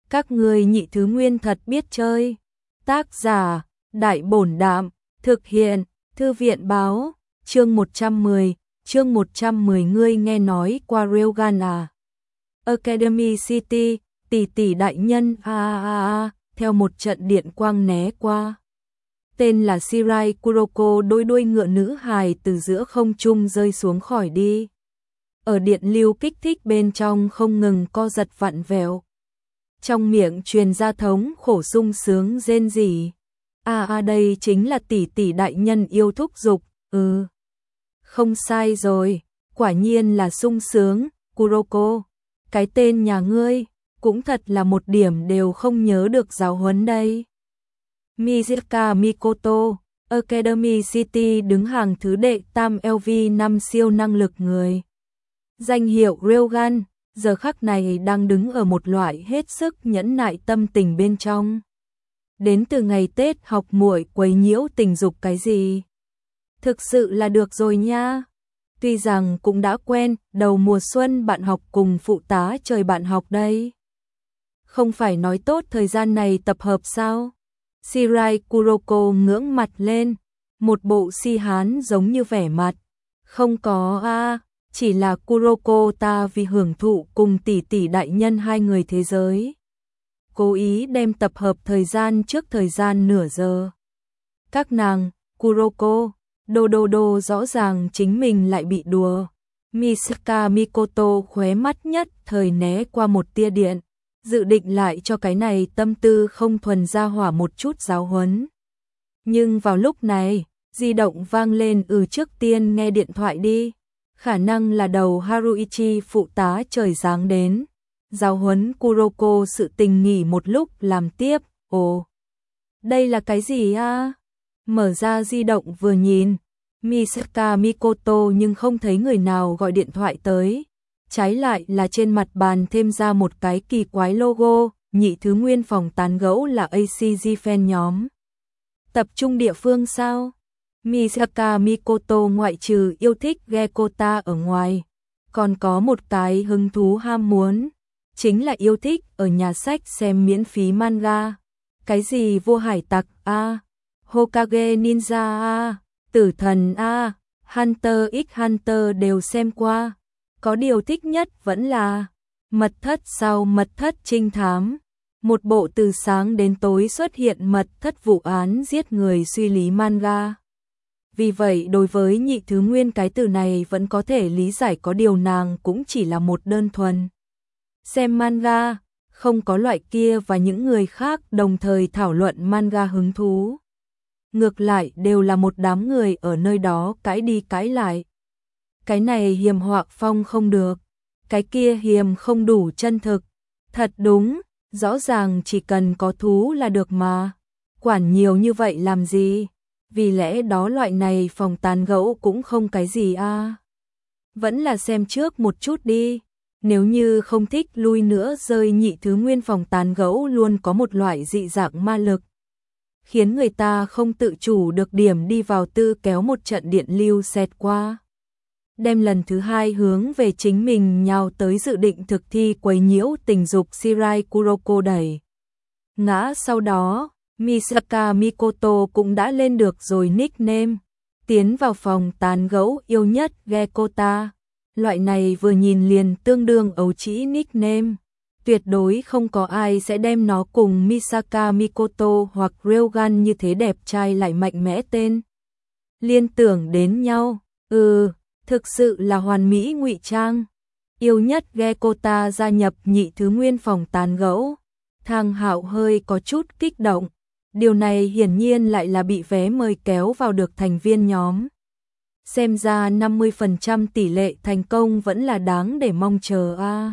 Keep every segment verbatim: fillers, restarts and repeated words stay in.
Các ngươi nhị thứ nguyên thật biết chơi. Tác giả, Đại Bổn Đạm, thực hiện, Thư viện Báo, chương một trăm mười, chương một trăm mười ngươi nghe nói qua Railgun à? Academy City, tỷ tỷ đại nhân a a a a, theo một trận điện quang né qua. Tên là Shirai Kuroko, đôi đuôi ngựa nữ hài từ giữa không trung rơi xuống khỏi đi. Ở điện lưu kích thích bên trong không ngừng co giật vặn vẹo. Trong miệng truyền ra thống khổ sung sướng rên rỉ. À à đây chính là tỷ tỷ đại nhân yêu thúc dục, ừ. Không sai rồi, quả nhiên là sung sướng, Kuroko. Cái tên nhà ngươi, cũng thật là một điểm đều không nhớ được giáo huấn đây. Mizaka Mikoto, Academy City đứng hàng thứ đệ tam L V năm siêu năng lực người. Danh hiệu Railgun, giờ khắc này đang đứng ở một loại hết sức nhẫn nại tâm tình bên trong. Đến từ ngày Tết học muội quấy nhiễu tình dục cái gì? Thực sự là được rồi nha. Tuy rằng cũng đã quen, đầu mùa xuân bạn học cùng phụ tá trời bạn học đây. Không phải nói tốt thời gian này tập hợp sao? Shirai Kuroko ngưỡng mặt lên, một bộ si hán giống như vẻ mặt. Không có a, à, chỉ là Kuroko ta vì hưởng thụ cùng tỷ tỷ đại nhân hai người thế giới. Cố ý đem tập hợp thời gian trước thời gian nửa giờ. Các nàng, Kuroko, đô đô đô rõ ràng chính mình lại bị đùa. Misaka Mikoto khóe mắt nhất thời né qua một tia điện, dự định lại cho cái này tâm tư không thuần ra hỏa một chút giáo huấn. Nhưng vào lúc này, di động vang lên, ừ trước tiên nghe điện thoại đi. Khả năng là đầu Haruichi phụ tá trời giáng đến. Giáo huấn Kuroko sự tình nghỉ một lúc làm tiếp. Ồ, đây là cái gì a? Mở ra di động vừa nhìn, Misaka Mikoto nhưng không thấy người nào gọi điện thoại tới. Trái lại là trên mặt bàn thêm ra một cái kỳ quái logo, nhị thứ nguyên phòng tán gẫu là a xê giê fan nhóm. Tập trung địa phương sao? Misaka Mikoto ngoại trừ yêu thích Gekota ở ngoài, còn có một cái hứng thú ham muốn, chính là yêu thích ở nhà sách xem miễn phí manga. Cái gì vua hải tặc a, à, Hokage ninja a, à, tử thần a, à, Hunter x Hunter đều xem qua. Có điều thích nhất vẫn là mật thất sau mật thất trinh thám. Một bộ từ sáng đến tối xuất hiện mật thất vụ án giết người suy lý manga. Vì vậy đối với nhị thứ nguyên cái từ này vẫn có thể lý giải, có điều nàng cũng chỉ là một đơn thuần xem manga, không có loại kia và những người khác đồng thời thảo luận manga hứng thú. Ngược lại đều là một đám người ở nơi đó cãi đi cãi lại. Cái này hiềm họa phong không được, cái kia hiềm không đủ chân thực. Thật đúng, rõ ràng chỉ cần có thú là được mà. Quản nhiều như vậy làm gì? Vì lẽ đó loại này phòng tán gẫu cũng không cái gì a. À. Vẫn là xem trước một chút đi. Nếu như không thích lui nữa rơi nhị thứ nguyên phòng tán gẫu luôn có một loại dị dạng ma lực, khiến người ta không tự chủ được điểm đi vào tư kéo một trận điện lưu xẹt qua. Đem lần thứ hai hướng về chính mình nhào tới dự định thực thi quấy nhiễu tình dục Shirai Kuroko đẩy. Ngã sau đó, Misaka Mikoto cũng đã lên được rồi nickname. Tiến vào phòng tán gẫu yêu nhất Gekota. Loại này vừa nhìn liền tương đương ấu trĩ nickname. Tuyệt đối không có ai sẽ đem nó cùng Misaka Mikoto hoặc Railgun như thế đẹp trai lại mạnh mẽ tên liên tưởng đến nhau. Ừ, thực sự là hoàn mỹ ngụy trang. Yêu nhất Gekota gia nhập nhị thứ nguyên phòng tán gẫu. Thang Hạo hơi có chút kích động. Điều này hiển nhiên lại là bị vé mời kéo vào được thành viên nhóm. Xem ra năm mươi phần trăm tỷ lệ thành công vẫn là đáng để mong chờ a. À.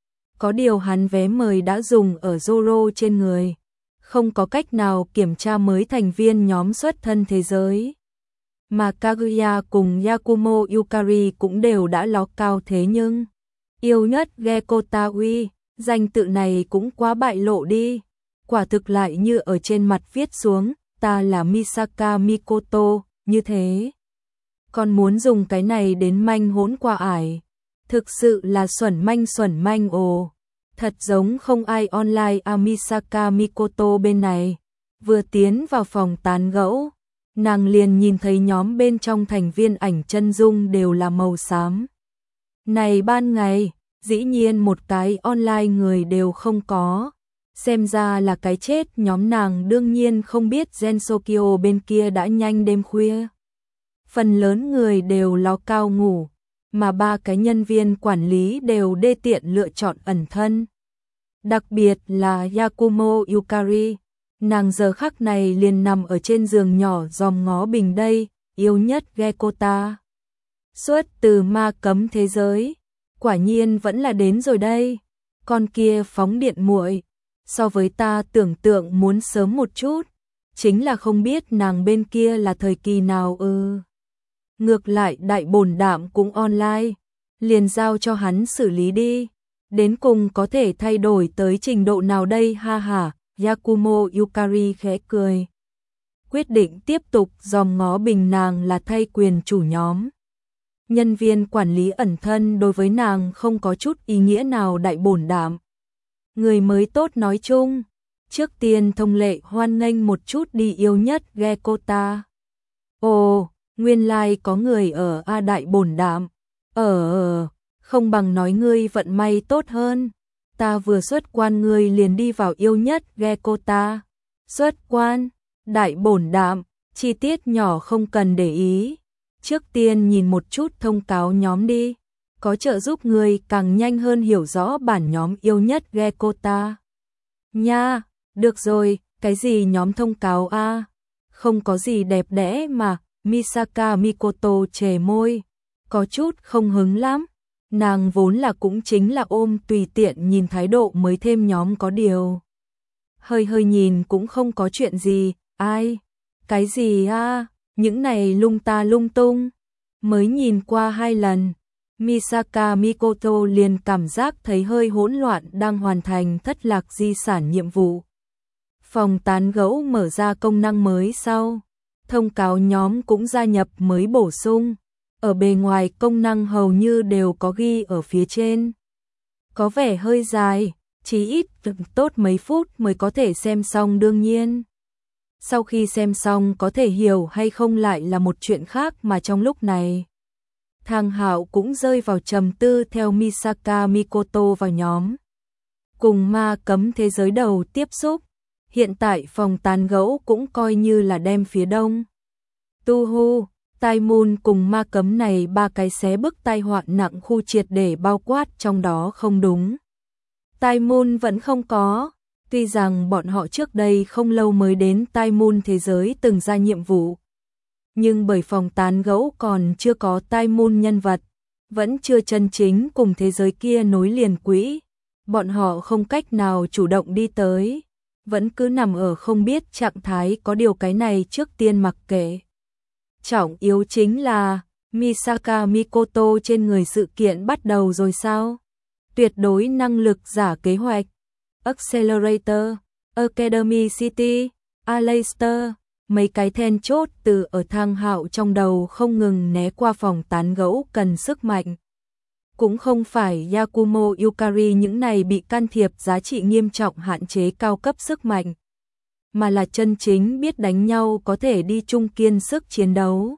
Có điều hắn vé mời đã dùng ở Zoro trên người, không có cách nào kiểm tra mới thành viên nhóm xuất thân thế giới. Mà Kaguya cùng Yakumo Yukari cũng đều đã ló cao, thế nhưng yêu nhất Gekota uy, danh tự này cũng quá bại lộ đi. Quả thực lại như ở trên mặt viết xuống, ta là Misaka Mikoto, như thế. Còn muốn dùng cái này đến manh hỗn qua ải. Thực sự là xuẩn manh xuẩn manh ồ. Thật giống không ai online à. Misaka Mikoto bên này, vừa tiến vào phòng tán gẫu, nàng liền nhìn thấy nhóm bên trong thành viên ảnh chân dung đều là màu xám. Này ban ngày, dĩ nhiên một cái online người đều không có. Xem ra là cái chết, nhóm nàng đương nhiên không biết Gensokyo bên kia đã nhanh đêm khuya. Phần lớn người đều ló cao ngủ, mà ba cái nhân viên quản lý đều đê tiện lựa chọn ẩn thân. Đặc biệt là Yakumo Yukari, nàng giờ khắc này liền nằm ở trên giường nhỏ dòm ngó bình đây, yêu nhất Gekota. Xuất từ ma cấm thế giới, quả nhiên vẫn là đến rồi đây. Con kia phóng điện muội, so với ta tưởng tượng muốn sớm một chút, chính là không biết nàng bên kia là thời kỳ nào ư. Ừ. Ngược lại đại bổn đạm cũng online, liền giao cho hắn xử lý đi. Đến cùng có thể thay đổi tới trình độ nào đây ha ha. Yakumo Yukari khẽ cười, quyết định tiếp tục dòm ngó bình nàng là thay quyền chủ nhóm. Nhân viên quản lý ẩn thân đối với nàng không có chút ý nghĩa nào đại bổn đạm. Người mới tốt nói chung, trước tiên thông lệ hoan nghênh một chút đi yêu nhất Gekota. Ồ, nguyên lai like có người ở A đại bổn đạm. Ở ờ, không bằng nói ngươi vận may tốt hơn. Ta vừa xuất quan ngươi liền đi vào yêu nhất Gekota. Xuất quan, đại bổn đạm, chi tiết nhỏ không cần để ý. Trước tiên nhìn một chút thông cáo nhóm đi, có trợ giúp người càng nhanh hơn hiểu rõ bản nhóm yêu nhất Gekota. Nha, được rồi, cái gì nhóm thông cáo a? À? Không có gì đẹp đẽ mà. Misaka Mikoto chề môi, có chút không hứng lắm. Nàng vốn là cũng chính là ôm tùy tiện nhìn thái độ mới thêm nhóm có điều. Hơi hơi nhìn cũng không có chuyện gì, ai? Cái gì a? À? Những này lung ta lung tung. Mới nhìn qua hai lần, Misaka Mikoto liền cảm giác thấy hơi hỗn loạn đang hoàn thành thất lạc di sản nhiệm vụ. Phòng tán gẫu mở ra công năng mới sau, thông cáo nhóm cũng gia nhập mới bổ sung. Ở bề ngoài công năng hầu như đều có ghi ở phía trên. Có vẻ hơi dài, chí ít tốt mấy phút mới có thể xem xong đương nhiên. Sau khi xem xong có thể hiểu hay không lại là một chuyện khác mà trong lúc này. Thang Hạo cũng rơi vào trầm tư theo Misaka Mikoto vào nhóm. Cùng ma cấm thế giới đầu tiếp xúc, hiện tại phòng tán gẫu cũng coi như là đem phía đông. Tu Hu, Tai Moon cùng ma cấm này ba cái xé bức tai họa nặng khu triệt để bao quát trong đó không đúng. Tai Moon vẫn không có, tuy rằng bọn họ trước đây không lâu mới đến Tai Moon thế giới từng ra nhiệm vụ. Nhưng bởi phòng tán gẫu còn chưa có Tai Moon nhân vật, vẫn chưa chân chính cùng thế giới kia nối liền quỹ, bọn họ không cách nào chủ động đi tới, vẫn cứ nằm ở không biết trạng thái có điều cái này trước tiên mặc kệ. Trọng yếu chính là, Misaka Mikoto trên người sự kiện bắt đầu rồi sao? Tuyệt đối năng lực giả kế hoạch, Accelerator, Academy City, Aleister, mấy cái then chốt từ ở Thang Hạo trong đầu không ngừng né qua phòng tán gẫu cần sức mạnh. Cũng không phải Yakumo Yukari những này bị can thiệp giá trị nghiêm trọng hạn chế cao cấp sức mạnh, mà là chân chính biết đánh nhau có thể đi chung kiên sức chiến đấu.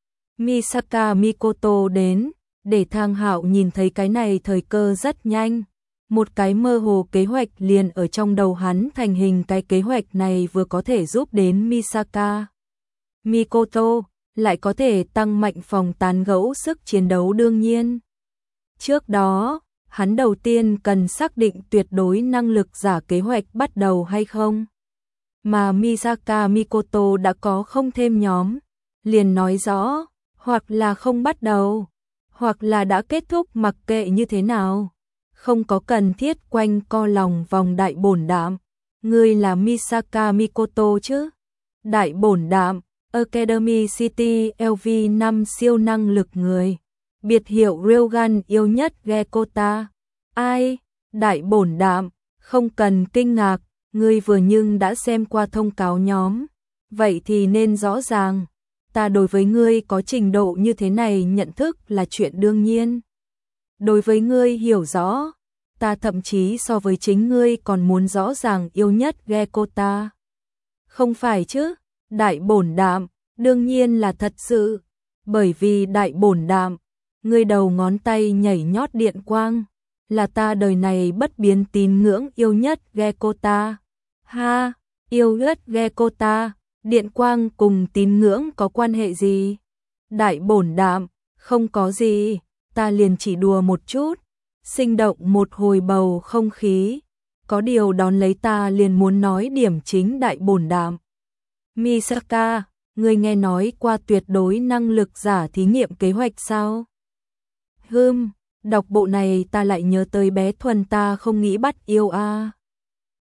Misaka Mikoto đến, để Thang Hạo nhìn thấy cái này thời cơ rất nhanh. Một cái mơ hồ kế hoạch liền ở trong đầu hắn thành hình, cái kế hoạch này vừa có thể giúp đến Misaka Mikoto, lại có thể tăng mạnh phòng tán gẫu sức chiến đấu đương nhiên. Trước đó, hắn đầu tiên cần xác định tuyệt đối năng lực giả kế hoạch bắt đầu hay không. Mà Misaka Mikoto đã có không thêm nhóm, liền nói rõ, hoặc là không bắt đầu, hoặc là đã kết thúc mặc kệ như thế nào. Không có cần thiết quanh co lòng vòng đại bổn đạm. Ngươi là Misaka Mikoto chứ? Đại bổn đạm, Academy City lờ vê năm siêu năng lực người. Biệt hiệu Railgun yêu nhất Gekota. Ai? Đại bổn đạm, không cần kinh ngạc, ngươi vừa nhưng đã xem qua thông cáo nhóm. Vậy thì nên rõ ràng, ta đối với ngươi có trình độ như thế này nhận thức là chuyện đương nhiên. Đối với ngươi hiểu rõ, ta thậm chí so với chính ngươi còn muốn rõ ràng yêu nhất ghe cô ta. Không phải chứ, đại bổn đạm, đương nhiên là thật sự, bởi vì đại bổn đạm, ngươi đầu ngón tay nhảy nhót điện quang, là ta đời này bất biến tín ngưỡng yêu nhất ghe cô ta. Ha, yêu nhất ghe cô ta, điện quang cùng tín ngưỡng có quan hệ gì? Đại bổn đạm, không có gì, ta liền chỉ đùa một chút, sinh động một hồi bầu không khí, có điều đón lấy ta liền muốn nói điểm chính đại bổn đạm. Misaka, ngươi nghe nói qua tuyệt đối năng lực giả thí nghiệm kế hoạch sao? Hừm, đọc bộ này ta lại nhớ tới bé Thuần ta không nghĩ bắt yêu a.